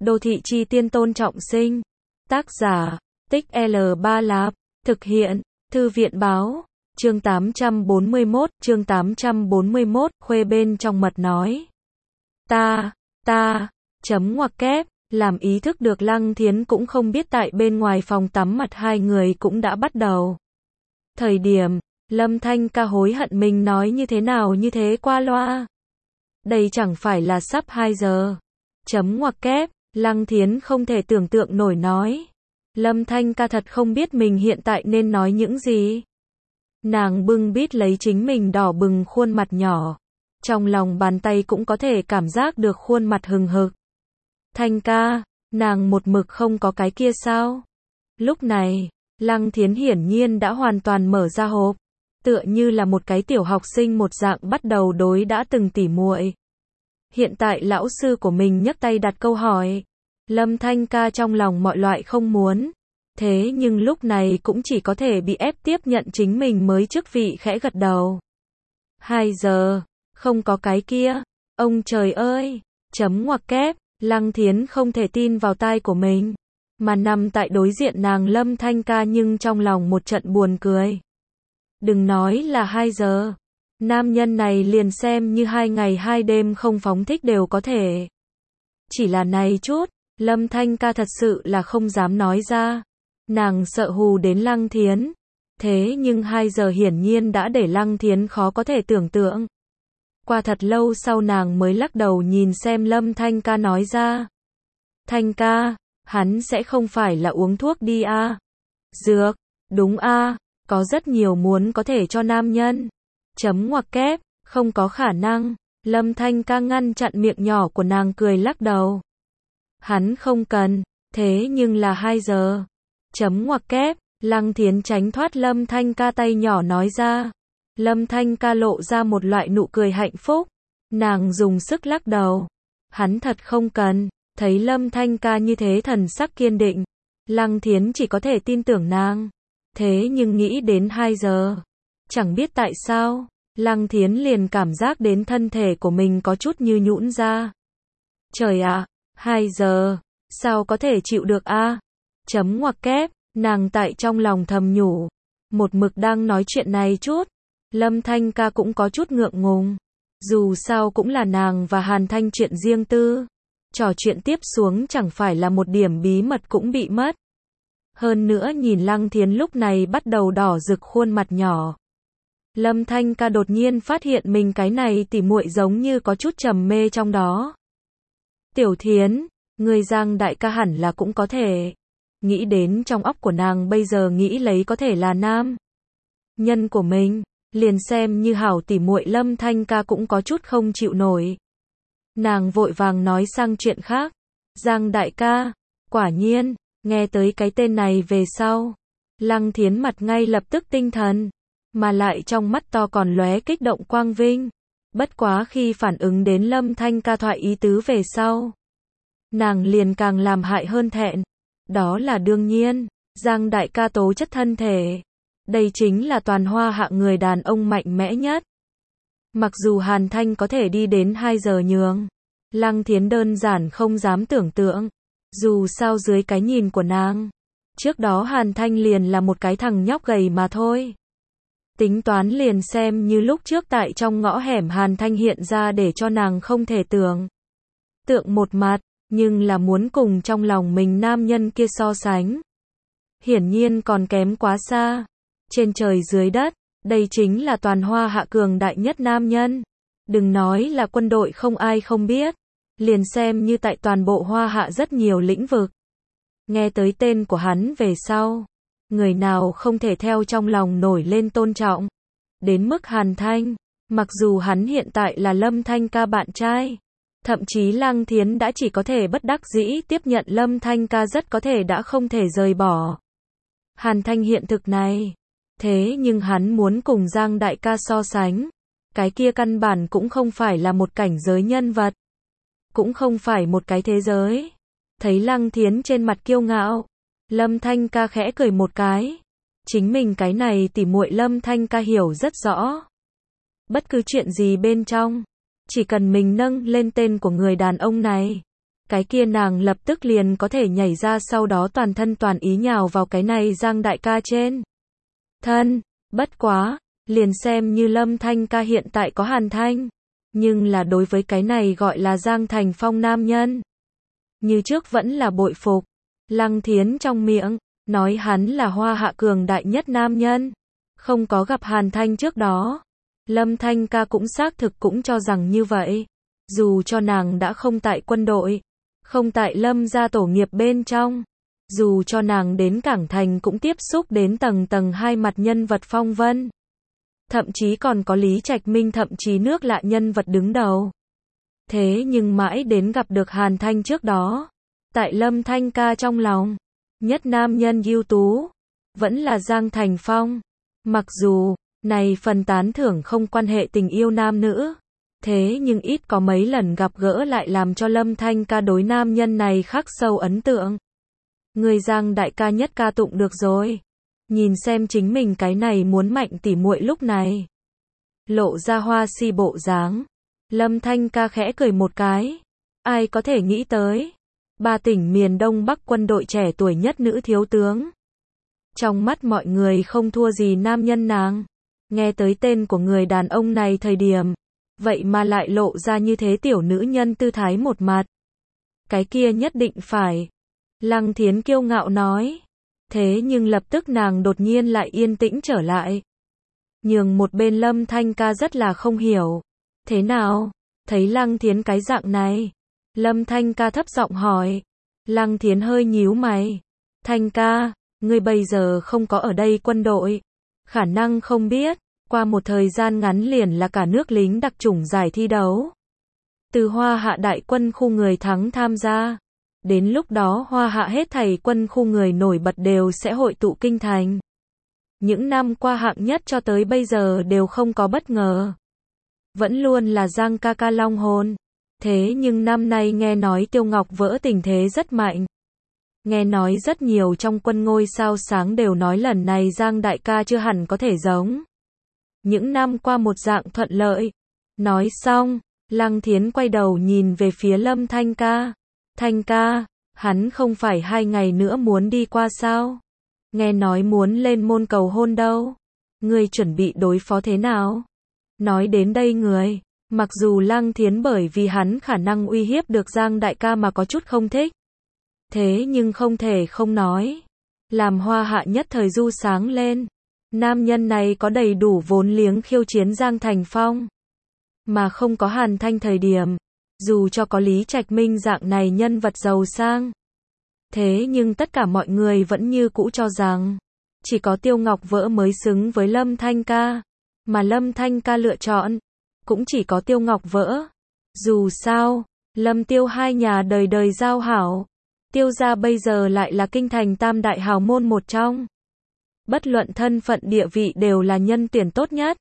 Đô thị chi tiên Tôn Trọng Sinh. Tác giả, Tích L3 Lạp. Thực hiện, Thư viện báo. Chương 841, Khuê bên trong mật nói. Chấm ngoặc kép, làm ý thức được Lăng Thiến cũng không biết tại bên ngoài phòng tắm mặt hai người cũng đã bắt đầu. Thời điểm, Lâm Thanh Ca hối hận mình nói như thế nào như thế qua loa. Đây chẳng phải là sắp 2 giờ. Chấm ngoặc kép, Lăng Thiến không thể tưởng tượng nổi nói. Lâm Thanh Ca thật không biết mình hiện tại nên nói những gì. Nàng bưng bít lấy chính mình đỏ bừng khuôn mặt nhỏ. Trong lòng bàn tay cũng có thể cảm giác được khuôn mặt hừng hực. Thanh ca, nàng một mực không có cái kia sao? Lúc này, Lăng Thiến hiển nhiên đã hoàn toàn mở ra hộp. Tựa như là một cái tiểu học sinh một dạng bắt đầu đối đã từng tỉ muội. Hiện tại lão sư của mình nhấc tay đặt câu hỏi. Lâm Thanh ca trong lòng mọi loại không muốn. Thế nhưng lúc này cũng chỉ có thể bị ép tiếp nhận chính mình mới chức vị khẽ gật đầu. 2 giờ, không có cái kia. Ông trời ơi, chấm ngoặc kép, Lăng Thiến không thể tin vào tai của mình. Mà nằm tại đối diện nàng Lâm Thanh ca nhưng trong lòng một trận buồn cười. Đừng nói là 2 giờ. Nam nhân này liền xem như 2 ngày 2 đêm không phóng thích đều có thể. Chỉ là này chút, Lâm Thanh ca thật sự là không dám nói ra. Nàng sợ hù đến Lăng Thiến. Thế nhưng 2 giờ hiển nhiên đã để Lăng Thiến khó có thể tưởng tượng. Qua thật lâu sau nàng mới lắc đầu nhìn xem Lâm Thanh ca nói ra. Thanh ca, hắn sẽ không phải là uống thuốc đi à? Dược, đúng à, có rất nhiều muốn có thể cho nam nhân. Chấm ngoặc kép, không có khả năng. Lâm Thanh ca ngăn chặn miệng nhỏ của nàng cười lắc đầu. Hắn không cần, thế nhưng là 2 giờ. Chấm ngoặc kép, Lăng Thiến tránh thoát Lâm Thanh ca tay nhỏ nói ra. Lâm Thanh ca lộ ra một loại nụ cười hạnh phúc. Nàng dùng sức lắc đầu. Hắn thật không cần. Thấy Lâm Thanh ca như thế thần sắc kiên định. Lăng Thiến chỉ có thể tin tưởng nàng. Thế nhưng nghĩ đến 2 giờ. Chẳng biết tại sao. Lăng Thiến liền cảm giác đến thân thể của mình có chút như nhũn ra. Trời ạ, 2 giờ. Sao có thể chịu được a? Chấm ngoặc kép, nàng tại trong lòng thầm nhủ. Một mực đang nói chuyện này chút. Lâm Thanh ca cũng có chút ngượng ngùng. Dù sao cũng là nàng và Hàn Thanh chuyện riêng tư. Trò chuyện tiếp xuống chẳng phải là một điểm bí mật cũng bị mất. Hơn nữa nhìn Lăng Thiến lúc này bắt đầu đỏ rực khuôn mặt nhỏ. Lâm Thanh ca đột nhiên phát hiện mình cái này tỉ muội giống như có chút trầm mê trong đó. Tiểu Thiến, người Giang đại ca hẳn là cũng có thể. Nghĩ đến trong óc của nàng bây giờ nghĩ lấy có thể là nam nhân của mình. Liền xem như hảo tỉ muội Lâm Thanh ca cũng có chút không chịu nổi. Nàng vội vàng nói sang chuyện khác. Giang đại ca, quả nhiên, nghe tới cái tên này về sau. Lăng Thiến mặt ngay lập tức tinh thần, mà lại trong mắt to còn lóe kích động quang vinh. Bất quá khi phản ứng đến Lâm Thanh ca thoại ý tứ về sau. Nàng liền càng làm hại hơn thẹn. Đó là đương nhiên, Giang đại ca tố chất thân thể. Đây chính là toàn hoa hạ người đàn ông mạnh mẽ nhất. Mặc dù Hàn Thanh có thể đi đến 2 giờ nhường. Lăng Thiến đơn giản không dám tưởng tượng. Dù sao dưới cái nhìn của nàng. Trước đó Hàn Thanh liền là một cái thằng nhóc gầy mà thôi. Tính toán liền xem như lúc trước tại trong ngõ hẻm Hàn Thanh hiện ra để cho nàng không thể tưởng tượng một mặt. Nhưng là muốn cùng trong lòng mình nam nhân kia so sánh. Hiển nhiên còn kém quá xa. Trên trời dưới đất, đây chính là toàn hoa hạ cường đại nhất nam nhân. Đừng nói là quân đội không ai không biết. Liền xem như tại toàn bộ hoa hạ rất nhiều lĩnh vực. Nghe tới tên của hắn về sau. Người nào không thể theo trong lòng nổi lên tôn trọng. Đến mức Hàn Thanh. Mặc dù hắn hiện tại là Lâm Thanh ca bạn trai. Thậm chí Lăng Thiến đã chỉ có thể bất đắc dĩ tiếp nhận Lâm Thanh ca rất có thể đã không thể rời bỏ. Hàn Thanh hiện thực này. Thế nhưng hắn muốn cùng Giang đại ca so sánh. Cái kia căn bản cũng không phải là một cảnh giới nhân vật. Cũng không phải một cái thế giới. Thấy Lăng Thiến trên mặt kiêu ngạo. Lâm Thanh ca khẽ cười một cái. Chính mình cái này tỉ muội Lâm Thanh ca hiểu rất rõ. Bất cứ chuyện gì bên trong. Chỉ cần mình nâng lên tên của người đàn ông này. cái kia nàng lập tức liền có thể nhảy ra, sau đó toàn thân toàn ý nhào vào cái này Giang đại ca trên thân. Bất quá, liền xem như Lâm Thanh ca hiện tại có Hàn Thanh, nhưng là đối với cái này gọi là Giang Thành Phong nam nhân, như trước vẫn là bội phục. Lăng Thiến trong miệng nói hắn là Hoa Hạ cường đại nhất nam nhân, không có gặp Hàn Thanh trước đó, Lâm Thanh ca cũng xác thực cũng cho rằng như vậy. Dù cho nàng đã không tại quân đội, không tại Lâm gia tổ nghiệp bên trong, dù cho nàng đến Cảng Thành cũng tiếp xúc đến tầng tầng hai mặt nhân vật phong vân, thậm chí còn có Lý Trạch Minh, thậm chí nước lạ nhân vật đứng đầu. Thế nhưng mãi đến gặp được Hàn Thanh trước đó, tại Lâm Thanh ca trong lòng, nhất nam nhân ưu tú, vẫn là Giang Thành Phong. Mặc dù, này phần tán thưởng không quan hệ tình yêu nam nữ, thế nhưng ít có mấy lần gặp gỡ lại làm cho Lâm Thanh ca đối nam nhân này khắc sâu ấn tượng. Người Giang đại ca nhất ca tụng được rồi. Nhìn xem chính mình cái này muốn mạnh tỉ muội lúc này, lộ ra hoa si bộ dáng, Lâm Thanh ca khẽ cười một cái. Ai có thể nghĩ tới, 3 tỉnh miền Đông Bắc quân đội trẻ tuổi nhất nữ thiếu tướng. Trong mắt mọi người không thua gì nam nhân nàng. Nghe tới tên của người đàn ông này thời điểm, vậy mà lại lộ ra như thế tiểu nữ nhân tư thái một mặt. Cái kia nhất định phải. Lăng Thiến kiêu ngạo nói. Thế nhưng lập tức nàng đột nhiên lại yên tĩnh trở lại. Nhường một bên Lâm Thanh ca rất là không hiểu. Thế nào? Thấy Lăng Thiến cái dạng này. Lâm Thanh ca thấp giọng hỏi. Lăng Thiến hơi nhíu mày. Thanh ca, ngươi bây giờ không có ở đây quân đội. Khả năng không biết, qua một thời gian ngắn liền là cả nước lính đặc chủng giải thi đấu. Từ Hoa Hạ đại quân khu người thắng tham gia. Đến lúc đó Hoa Hạ hết thảy quân khu người nổi bật đều sẽ hội tụ kinh thành. Những năm qua hạng nhất cho tới bây giờ đều không có bất ngờ. Vẫn luôn là Giang ca ca long hồn. Thế nhưng năm nay nghe nói Tiêu Ngọc Vỡ tình thế rất mạnh. Nghe nói rất nhiều trong quân ngôi sao sáng đều nói lần này Giang đại ca chưa hẳn có thể giống những năm qua một dạng thuận lợi. Nói xong, Lăng Thiến quay đầu nhìn về phía Lâm Thanh ca. Thanh ca, hắn không phải 2 ngày nữa muốn đi qua sao? Nghe nói muốn lên môn cầu hôn đâu. Ngươi chuẩn bị đối phó thế nào? Nói đến đây người, mặc dù Lăng Thiến bởi vì hắn khả năng uy hiếp được Giang đại ca mà có chút không thích. Thế nhưng không thể không nói. Làm Hoa Hạ nhất thời du sáng lên. Nam nhân này có đầy đủ vốn liếng khiêu chiến Giang Thành Phong. Mà không có Hàn Thanh thời điểm. Dù cho có Lý Trạch Minh dạng này nhân vật giàu sang. Thế nhưng tất cả mọi người vẫn như cũ cho rằng chỉ có Tiêu Ngọc Vỡ mới xứng với Lâm Thanh ca. Mà Lâm Thanh ca lựa chọn cũng chỉ có Tiêu Ngọc Vỡ. Dù sao, Lâm Tiêu hai nhà đời đời giao hảo. Tiêu gia bây giờ lại là kinh thành tam đại hào môn một trong. Bất luận thân phận địa vị đều là nhân tuyển tốt nhất.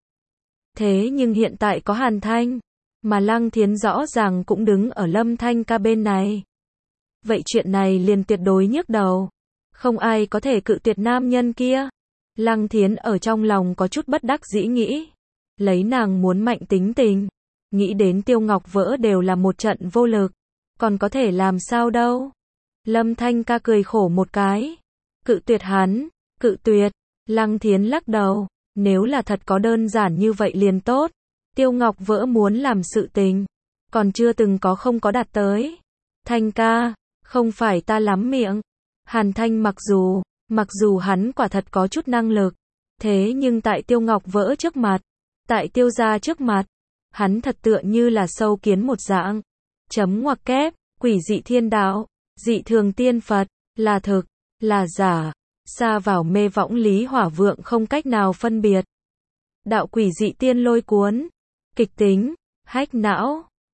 Thế nhưng hiện tại có Hàn Thanh, mà Lăng Thiến rõ ràng cũng đứng ở Lâm Thanh ca bên này. Vậy chuyện này liền tuyệt đối nhức đầu. Không ai có thể cự tuyệt nam nhân kia. Lăng Thiến ở trong lòng có chút bất đắc dĩ nghĩ. Lấy nàng muốn mạnh tính tình. Nghĩ đến Tiêu Ngọc Vỡ đều là một trận vô lực. Còn có thể làm sao đâu. Lâm Thanh ca cười khổ một cái. Cự tuyệt hắn, cự tuyệt. Lăng Thiến lắc đầu. Nếu là thật có đơn giản như vậy liền tốt. Tiêu Ngọc Vỡ muốn làm sự tình. Còn chưa từng có không có đạt tới. Thanh ca, không phải ta lắm miệng. Hàn Thanh mặc dù hắn quả thật có chút năng lực. Thế nhưng tại Tiêu Ngọc Vỡ trước mặt. Tại Tiêu gia trước mặt. Hắn thật tựa như là sâu kiến một dạng. Chấm ngoặc kép, quỷ dị thiên đạo. Dị thường tiên Phật, là thực, là giả, xa vào mê võng lý hỏa vượng không cách nào phân biệt. Đạo quỷ dị tiên lôi cuốn, kịch tính, hách não.